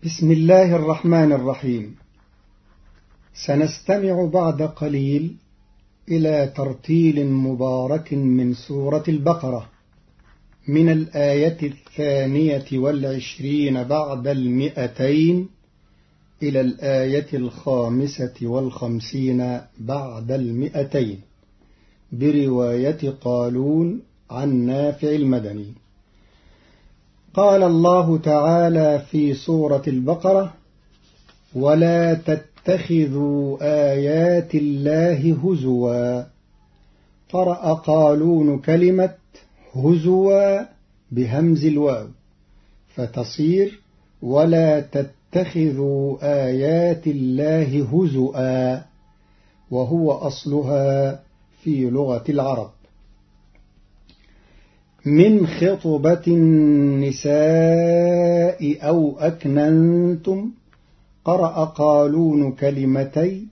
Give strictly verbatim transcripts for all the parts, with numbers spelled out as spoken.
بسم الله الرحمن الرحيم. سنستمع بعد قليل إلى ترتيل مبارك من سورة البقرة من الآية الثانية والعشرين بعد المئتين إلى الآية الخامسة والخمسين بعد المئتين برواية قالون عن نافع المدني. قال الله تعالى في سورة البقرة: ولا تتخذوا آيات الله هزوا. قرأ قالون كلمة هزوا بهمز الواو فتصير ولا تتخذوا آيات الله هزؤا، وهو أصلها في لغة العرب. من خطبة النساء أو أكننتم. قرأ قالون كلمتي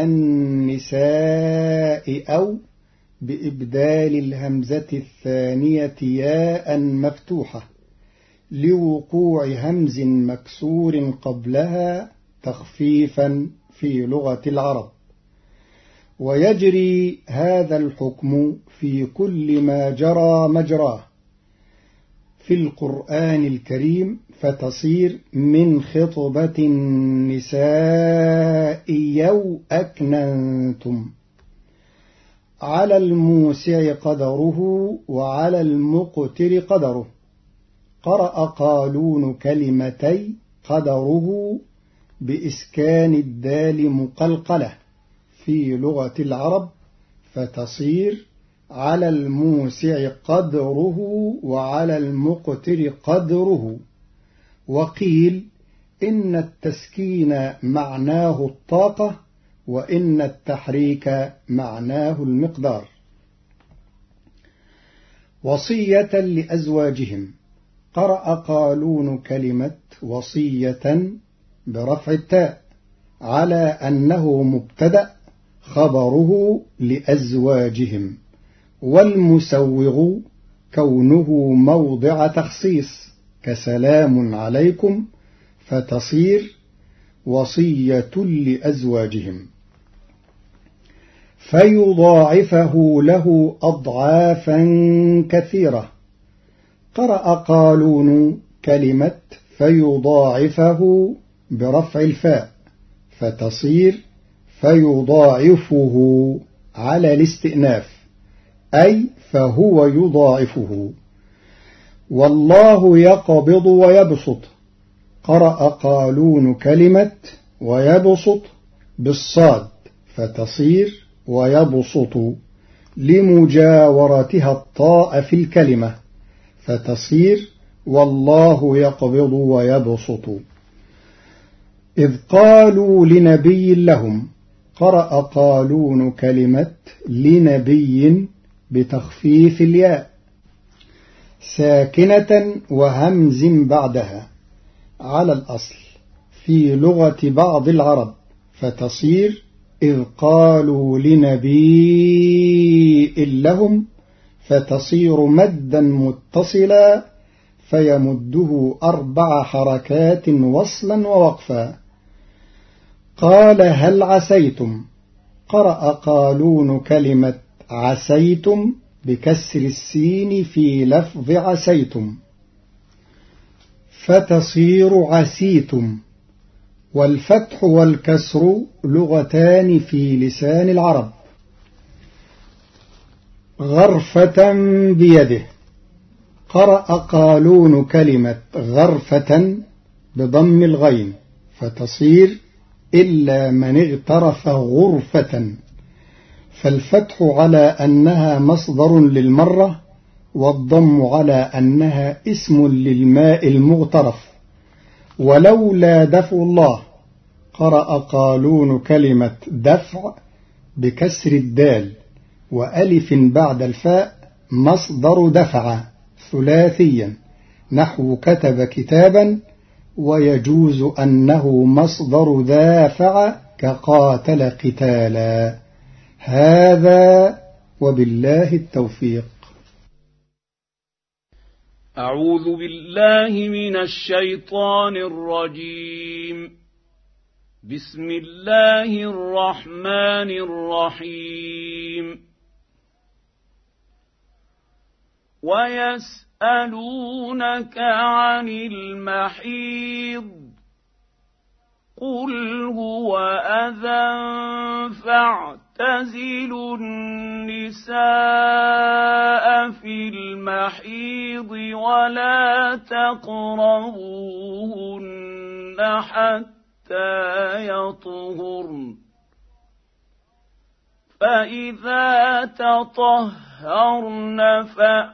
النساء أو بإبدال الهمزة الثانية ياء مفتوحة لوقوع همز مكسور قبلها تخفيفا في لغة العرب. ويجري هذا الحكم في كل ما جرى مجراه في القرآن الكريم، فتصير من خطبة النساء يو أكننتم. على الموسع قدره وعلى المقتر قدره. قرأ قالون كلمتي قدره بإسكان الدال مقلقلة في لغة العرب فتصير على الموسع قدره وعلى المقتر قدره. وقيل إن التسكين معناه الطاقة وإن التحريك معناه المقدار. وصية لأزواجهم. قرأ قالون كلمة وصية برفع التاء على أنه مبتدأ خبره لأزواجهم، والمسوغ كونه موضع تخصيص كسلام عليكم فتصير وصية لأزواجهم. فيضاعفه له أضعافا كثيرة. قرأ قالون كلمة فيضاعفه برفع الفاء فتصير فيضاعفه على الاستئناف، أي فهو يضاعفه. والله يقبض ويبسط. قرأ قالون كلمة ويبسط بالصاد فتصير ويبسط لمجاورتها الطاء في الكلمة فتصير والله يقبض ويبسط. إذ قالوا لنبي لهم. قرأ قالون كلمة لنبي بتخفيف الياء ساكنة وهمز بعدها على الأصل في لغة بعض العرب فتصير إذ قالوا لنبي لهم فتصير مدا متصلا فيمده أربع حركات وصلا ووقفا. قال هل عسيتم. قرأ قالون كلمة عسيتم بكسر السين في لفظ عسيتم فتصير عسيتم. والفتح والكسر لغتان في لسان العرب. غرفة بيده. قرأ قالون كلمة غرفة بضم الغين فتصير إلا من اغترف غرفة، فالفتح على أنها مصدر للمرة والضم على أنها اسم للماء المغترف. ولولا دفع الله. قرأ قالون كلمة دفع بكسر الدال وألف بعد الفاء مصدر دفع ثلاثيا نحو كتب كتابا، ويجوز أنه مصدر دافع كقاتل قتالا. هذا وبالله التوفيق. أعوذ بالله من الشيطان الرجيم. بسم الله الرحمن الرحيم. ويسألونك عن المحيض قل هو أذى فاعتزلوا النساء في المحيض ولا تقربوهن حتى يطهرن فإذا تطهرن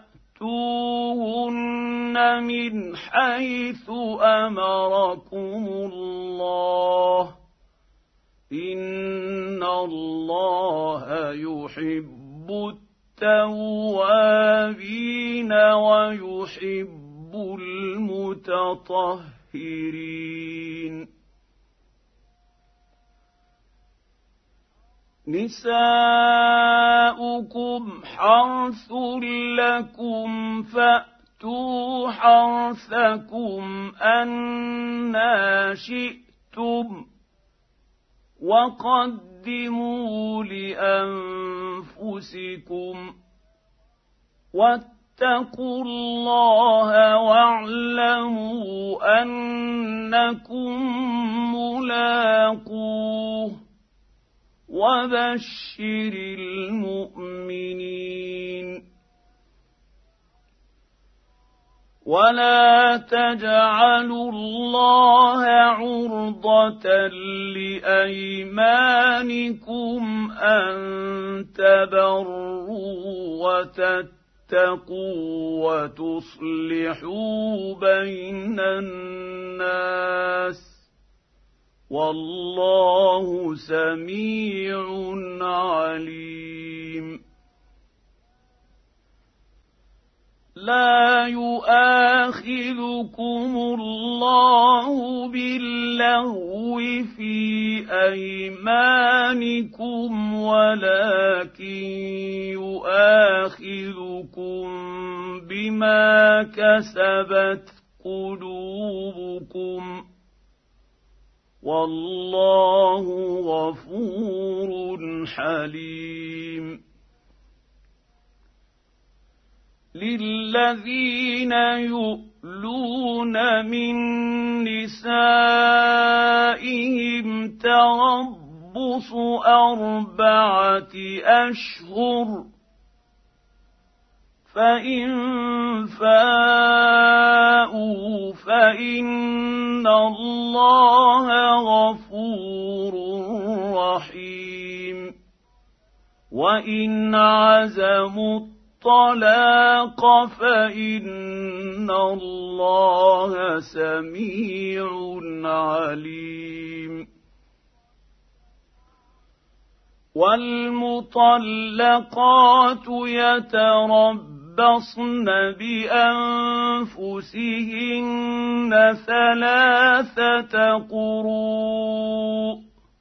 فأتوهن من حيث أمركم الله إن الله يحب التوابين ويحب المتطهرين. نساؤكم حرث لكم فأتوا حرثكم أنى شئتم وقدموا لأنفسكم واتقوا الله واعلموا أنكم ملاقوه وبشر المؤمنين. ولا تجعلوا الله عرضة لأيمانكم أن تبروا وتتقوا وتصلحوا بين الناس والله سميع عليم. لا يؤاخذكم الله باللغو في أيمانكم ولكن يؤاخذكم بما كسبت قلوبكم والله غفور حليم. للذين يؤلون من نسائهم تربص أربعة أشهر فإن فاءوا فإن الله غفور رحيم. وإن عزموا الطلاق فإن الله سميع عليم. والمطلقات يتربصن بأنفسهن ثلاثة قروء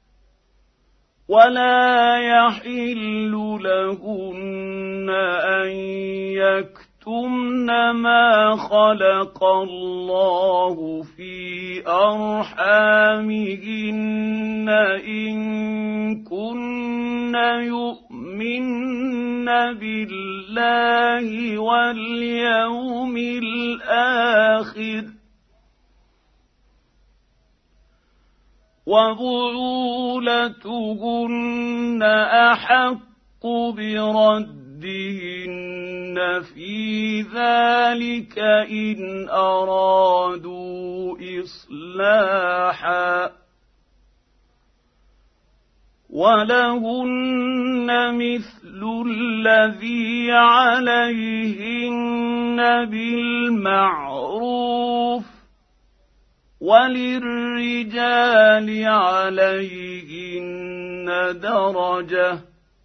ولا يحل لهن أن يكتمن ما خلق الله في أرحامهن إن كن يؤمن بالله واليوم الآخر وبعولتهن أحق بردهن في ذلك إن أرادوا إصلاحا ولهن مثل الذي عليهن بالمعروف وللرجال عليهن درجة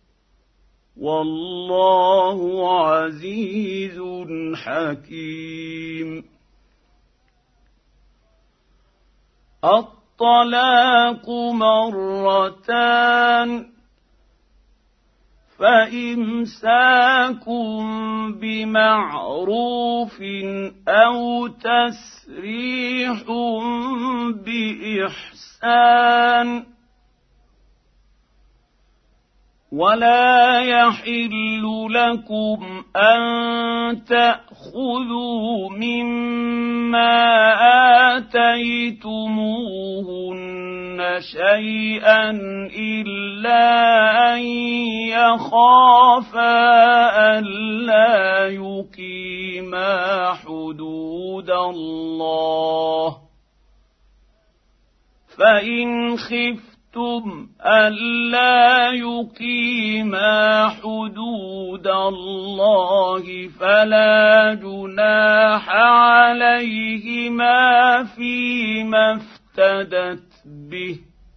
والله عزيز حكيم. الطلاق مرتان فإمساك بمعروف أو تسريح بإحسان ولا يحل لكم أن تأخذوا مما آتيتموهن شيئا إلا أن يخافا ألا يقيما حدود الله فإن خفتم ألا يقيما حدود الله فلا جناح عليهما فيما افتدت به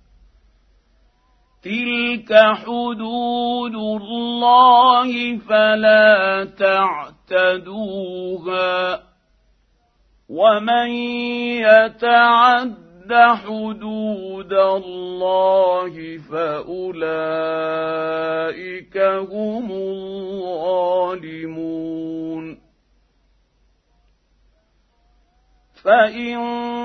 تلك حدود الله فلا تعتدوها ومن يتعد حدود الله فأولئك هم الظالمون فإن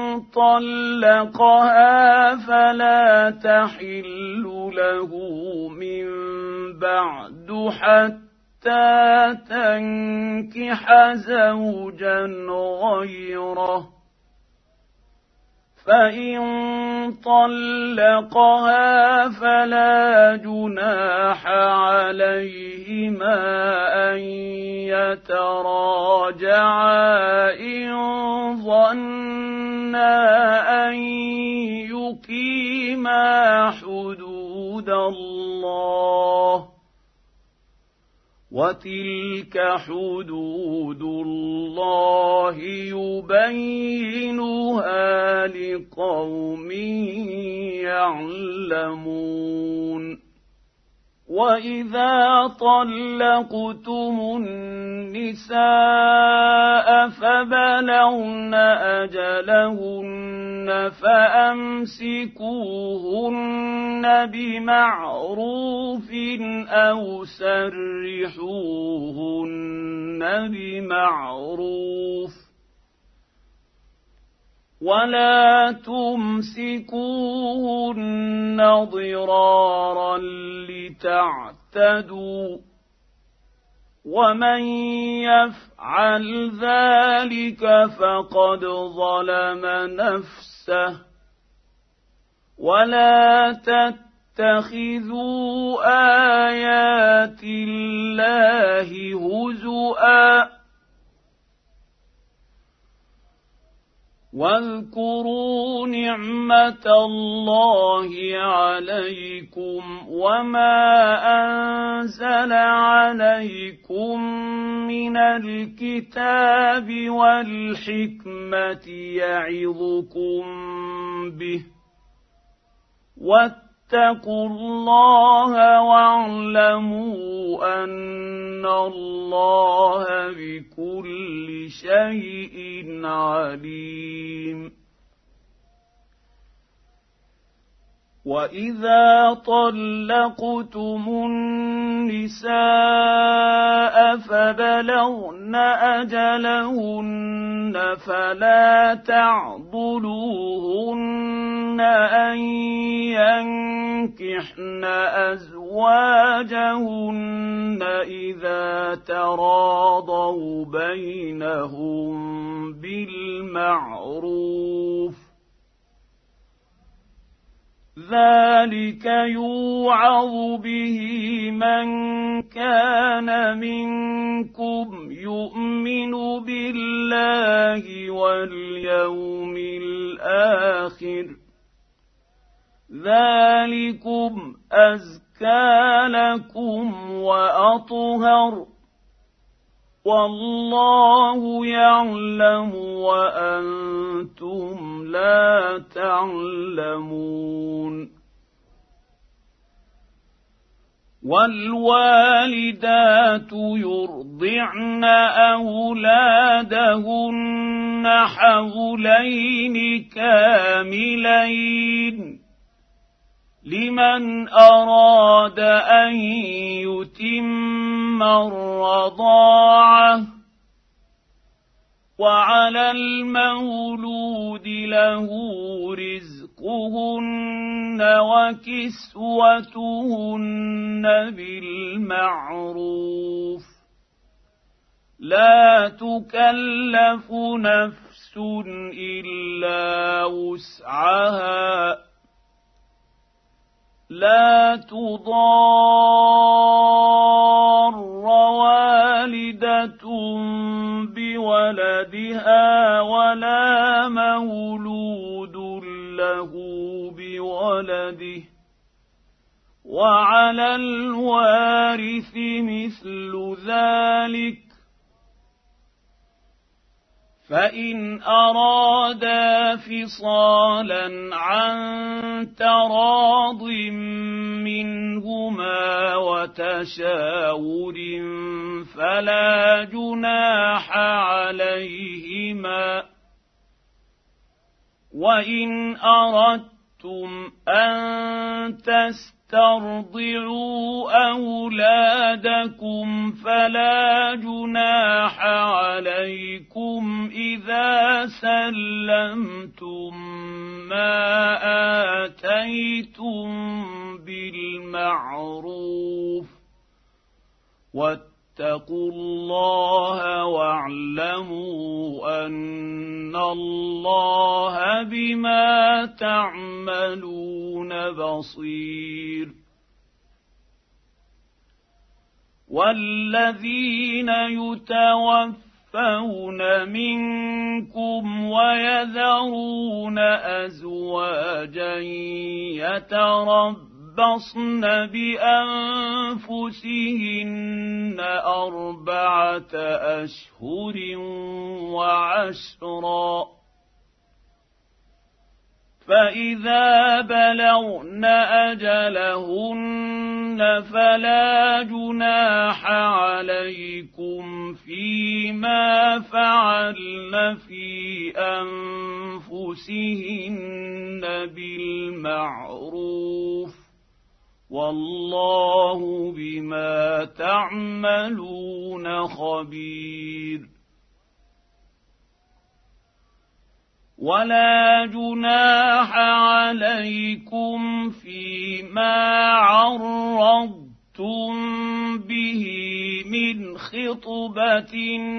طلقها فلا تحل له من بعد حتى تنكح زوجا غيره فإن طلقها فلا جناح عليهما أن يتراجعا إن ظنا أن يقيما حدود الله وتلك حدود الله يبينها لقوم يعلمون وإذا طلقتم النساء فبلغن أجلهن فأمسكوهن بمعروف أو سرحوهن بمعروف ولا تمسكوهن ضرارا لتعتدوا ومن يفعل ذلك فقد ظلم نفسه ولا تتخذوا آيات الله هزؤا واذكروا نعمة الله عليكم وما أنزل عليكم من الكتاب والحكمة يعظكم به واتقوا الله واعلموا أن الله بكل شيء عليم وإذا طلقتم النساء فبلغن أجلهن فلا تعضلوهن أن ينكحن أزواجهن إذا تراضوا بينهم بالمعروف ذلك يوعظ به من كان منكم يؤمن بالله واليوم الآخر ذلكم أزكى لكم وأطهر والله يعلم وأنتم لا تعلمون والوالدات يرضعن أولادهن حولين كاملين لمن أراد أن يتم الرضاعة وعلى المولود له رزقهن وكسوتهن بالمعروف لا تكلف نفس إلا وسعها لا تضار والدة بولدها ولا مولود له بولده وعلى الوارث مثل ذلك فإن أرادا فصالا عن تراض منهما وتشاور فلا جناح عليهما وإن أردتم أن تسترضعوا أولادكم فلا جناح عليكم إذا سلمتم ما آتيتم بالمعروف واتقوا الله واعلموا أن الله بما تعملون بصير والذين يتوفون منكم ويذرون أزواجا يتربصن بأنفسهن أربعة أشهر وعشرا فإذا بلغن أجلهن فلا جناح عليكم فيما فعلن في أنفسهن بالمعروف والله بما تعملون خبير ولا جناح عليكم فيما عرضتم به من خطبة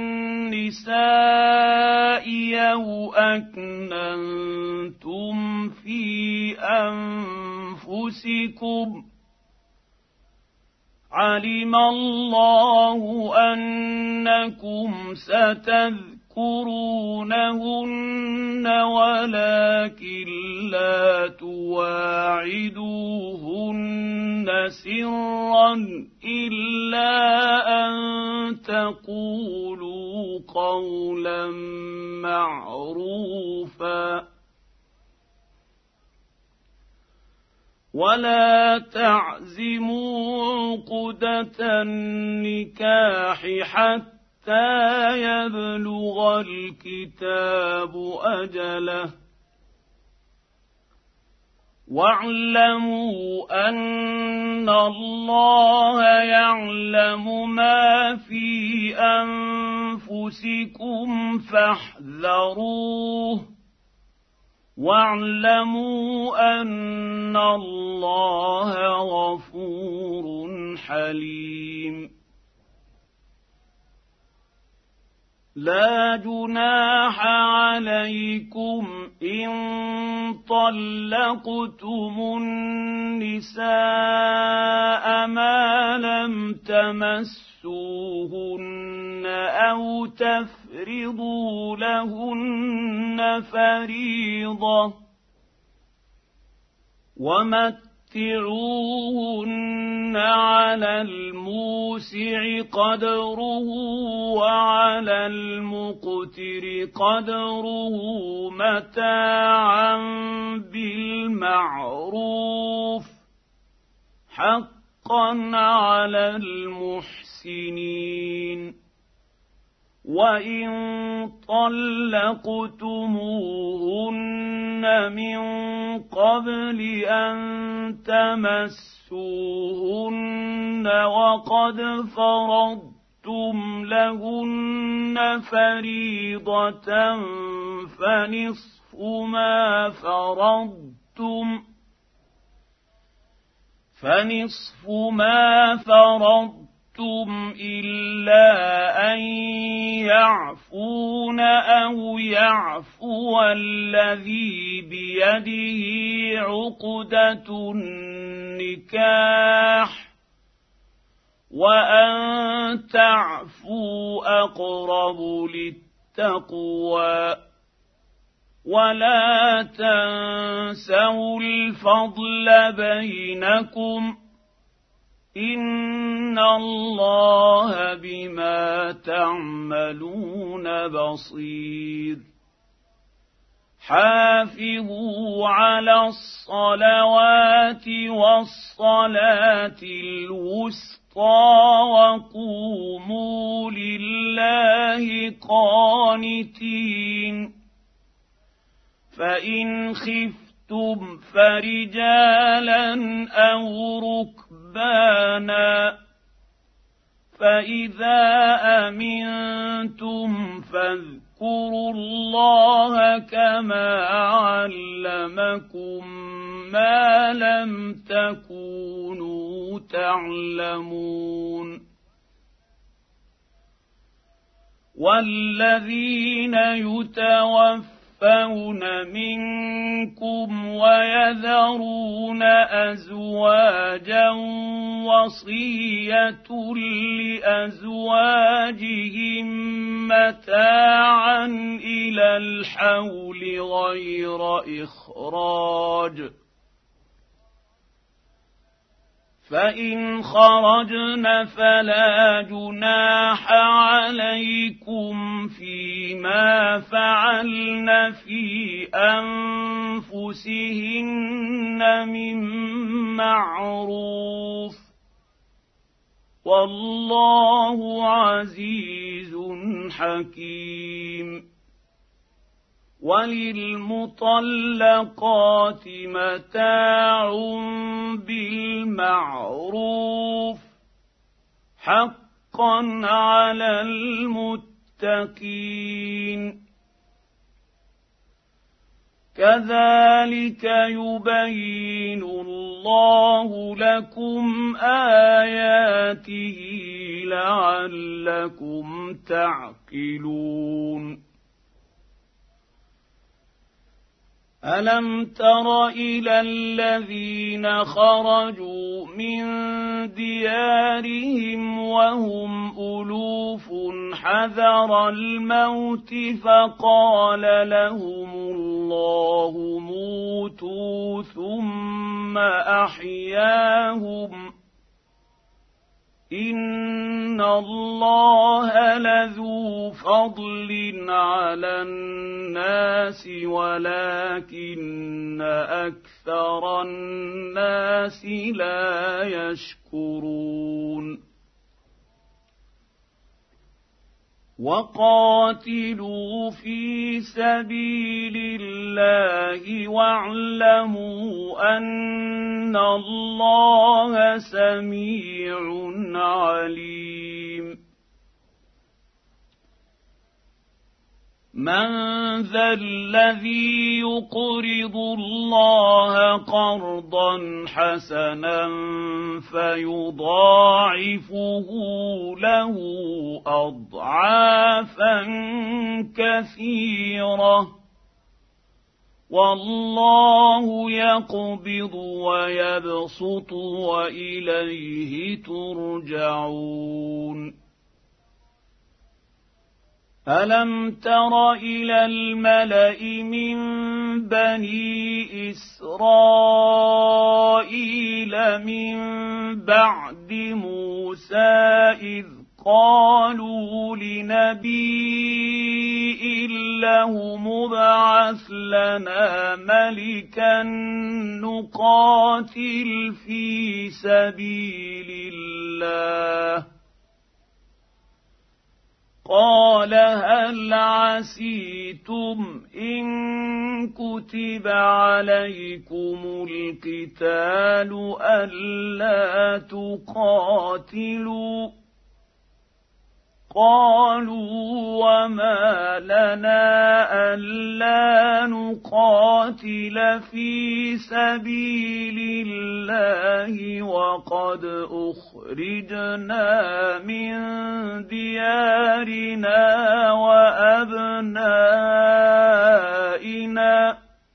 النساء أو أكننتم في أنفسكم علم الله أنكم ستذكرون يذكرونهن ولكن لا تواعدوهن سرا إلا أن تقولوا قولا معروفا ولا تعزموا عقدة النكاح حتى حتى يبلغ الكتاب أجله واعلموا أن الله يعلم ما في أنفسكم فاحذروه واعلموا أن الله غفور حليم لا جناح عليكم إن طلقتم النساء ما لم تمسوهن أو تفرضوا لهن فريضة ومتعوهن على الموسع قدره وعلى المقتر قدره متاعا بالمعروف حقا على المحسنين وإن طلقتموهن من قبل أن تمسوهن وقد فرضتم لهن فريضة فنصف ما فرضتم فنصف ما فرضتم إلا أن يعفون أو يعفو الذي بيده عقدة النكاح وأن تعفوا أقرب للتقوى ولا تنسوا الفضل بينكم إن الله بما تعملون بصير حافظوا على الصلوات والصلاة الوسطى وقوموا لله قانتين فإن خفتم فرجالا أو ركبانا فإذا أمنتم فاذكروا الله كما علمكم ما لم تكونوا تعلمون والذين يتوفون يتوفون منكم ويذرون أزواجا وصية لأزواجهم متاعا إلى الحول غير إخراج فإن خرجن فلا جناح عليكم فيما فعلن في أنفسهن من معروف والله عزيز حكيم وللمطلقات متاع بالمعروف حقا على المتقين كذلك يبين الله لكم آياته لعلكم تعقلون ألم تر إلى الذين خرجوا من ديارهم وهم ألوف حذر الموت فقال لهم الله موتوا ثم أحياهم إن الله لذو فضل على الناس ولكن أكثر الناس لا يشكرون وقاتلوا في سبيل الله واعلموا أن الله سميع عليم من ذا الذي يقرض الله قرضا حسنا فيضاعفه له أضعافا كثيرة والله يقبض ويبسط وإليه ترجعون ألم تر إلى الملأ من بني إسرائيل من بعد موسى إذ قالوا لنبي له مبعث لنا ملكا نقاتل في سبيل الله قال هل عسيتم إن كتب عليكم القتال ألا تقاتلوا قالوا وما لنا ألا نقاتل في سبيل الله وقد أخرجنا من ديارنا وأبنائنا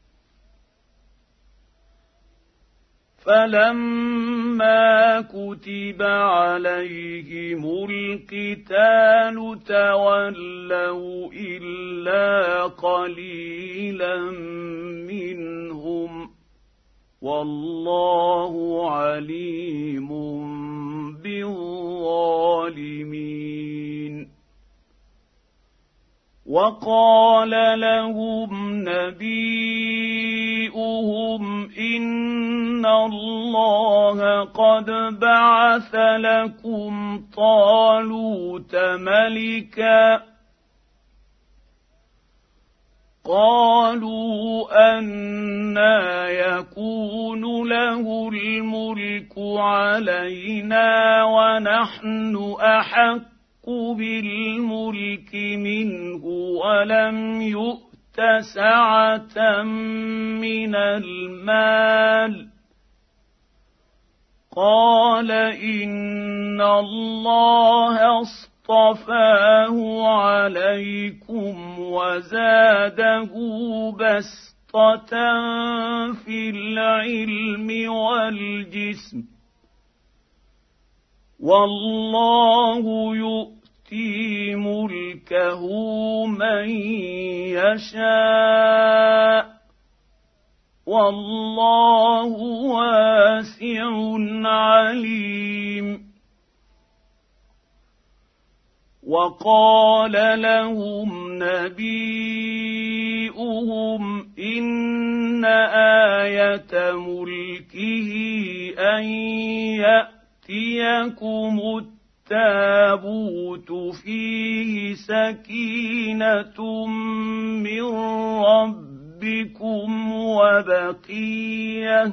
فلما كتب عليهم القتال تولوا إلا قليلا منهم والله عليم بالظالمين. وقال لهم نبيؤهم إن الله قد بعث لكم طالوت ملكا قالوا أنى يكون له الملك علينا ونحن أحق بالملك منه ولم يؤت سعة من المال قال إن الله اصطفاه عليكم وزاده بسطة في العلم والجسم والله يؤتي ملكه من يشاء والله واسع عليم. وقال لهم نبيؤهم إن آية ملكه أن يأتيكم التابوت فيه سكينة من ربكم وبقية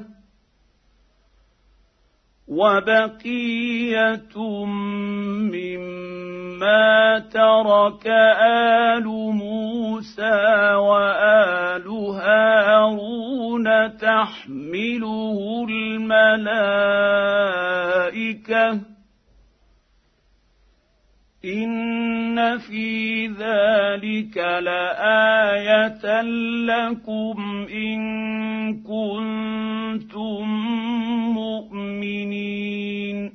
وبقية مما ترك آل موسى وآل هارون تحمله الملائكة إن في ذلك لآية لكم إن كنتم مؤمنين.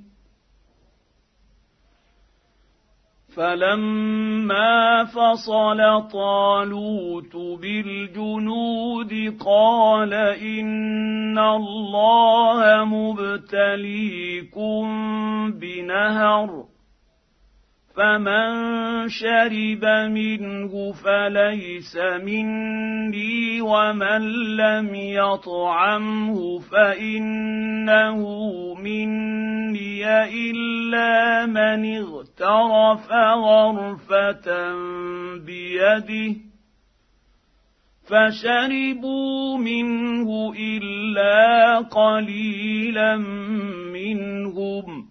فلما فصل طالوت بالجنود قال إن الله مبتليكم بنهر فمن شرب منه فليس مني ومن لم يطعمه فإنه مني إلا من اغترف غرفة بيده فشربوا منه إلا قليلا منهم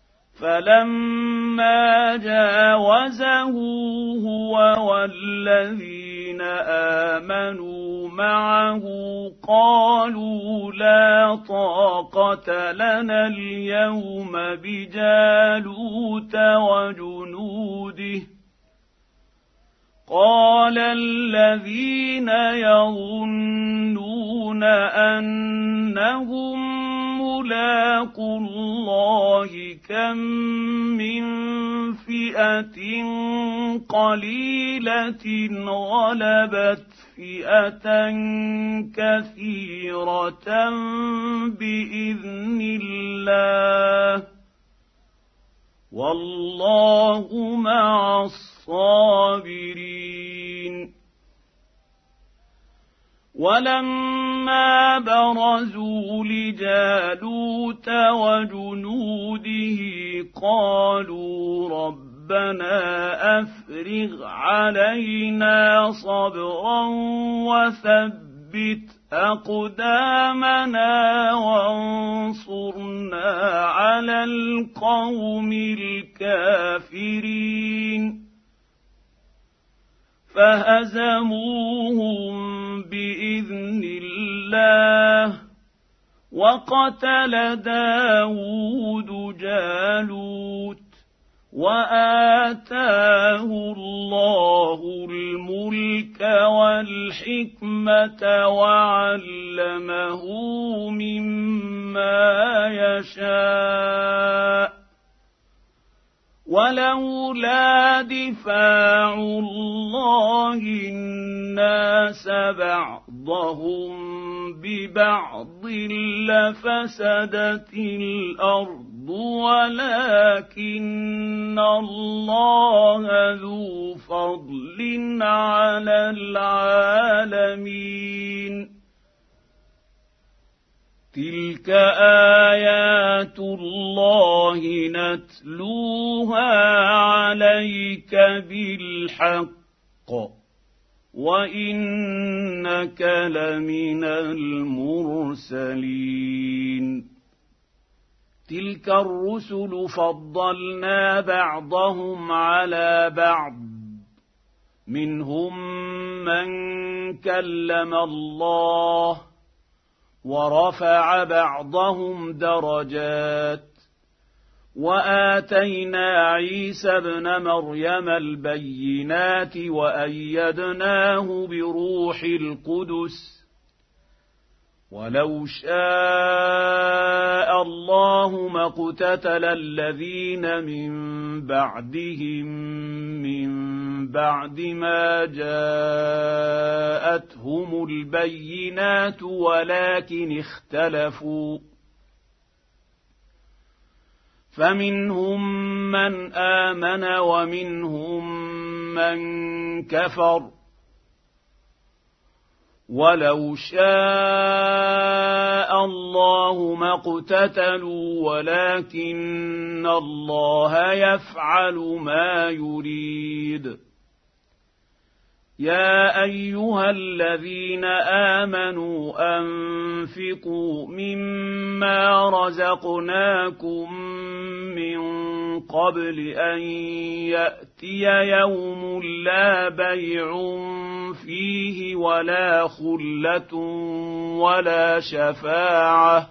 فلما جاوزه هو والذين آمنوا معه قالوا لا طاقة لنا اليوم بجالوت وجنوده قال الذين يظنون أنهم ملاقو الله كم من فئة قليلة غلبت فئة كثيرة بإذن الله والله مع الصابرين. ولما برزوا لجالوت وجنوده قالوا ربنا ربنا أفرغ علينا صبرا وثبت أقدامنا وانصرنا على القوم الكافرين فهزموهم بإذن الله وقتل داود جالوت وآتاه الله الملك والحكمة وعلمه مما يشاء ولولا دفاع الله الناس بعضهم ببعض لفسدت الأرض ولكن الله ذو فضل على العالمين تلك آيات الله نتلوها عليك بالحق وإنك لمن المرسلين تلك الرسل فضلنا بعضهم على بعض منهم من كلم الله ورفع بعضهم درجات وآتينا عيسى ابن مريم البينات وأيدناه بروح القدس ولو شاء الله ما اقتتل الذين من بعدهم من بعد ما جاءتهم البينات ولكن اختلفوا فمنهم من آمن ومنهم من كفر ولو شاء الله ما اقتتلوا ولكن الله يفعل ما يريد يا أيها الذين آمنوا أنفقوا مما رزقناكم من قبل أن يأتي يوم لا بيع فيه ولا خلة ولا شفاعة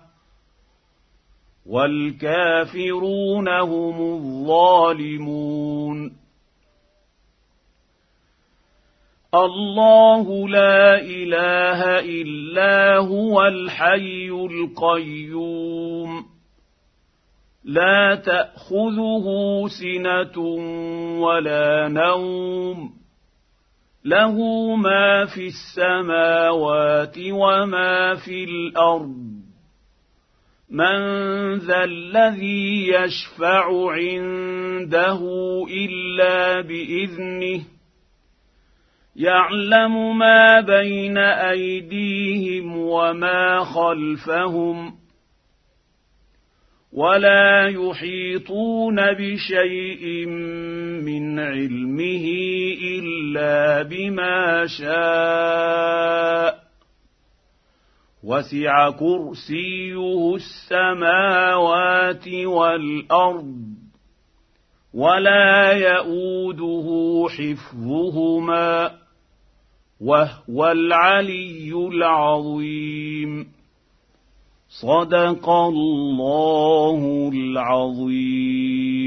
والكافرون هم الظالمون الله لا إله إلا هو الحي القيوم لا تأخذه سنة ولا نوم له ما في السماوات وما في الأرض من ذا الذي يشفع عنده إلا بإذنه يعلم ما بين أيديهم وما خلفهم ولا يحيطون بشيء من علمه إلا بما شاء وسع كرسيه السماوات والأرض ولا يئوده حفظهما وهو العلي العظيم صدق الله العظيم.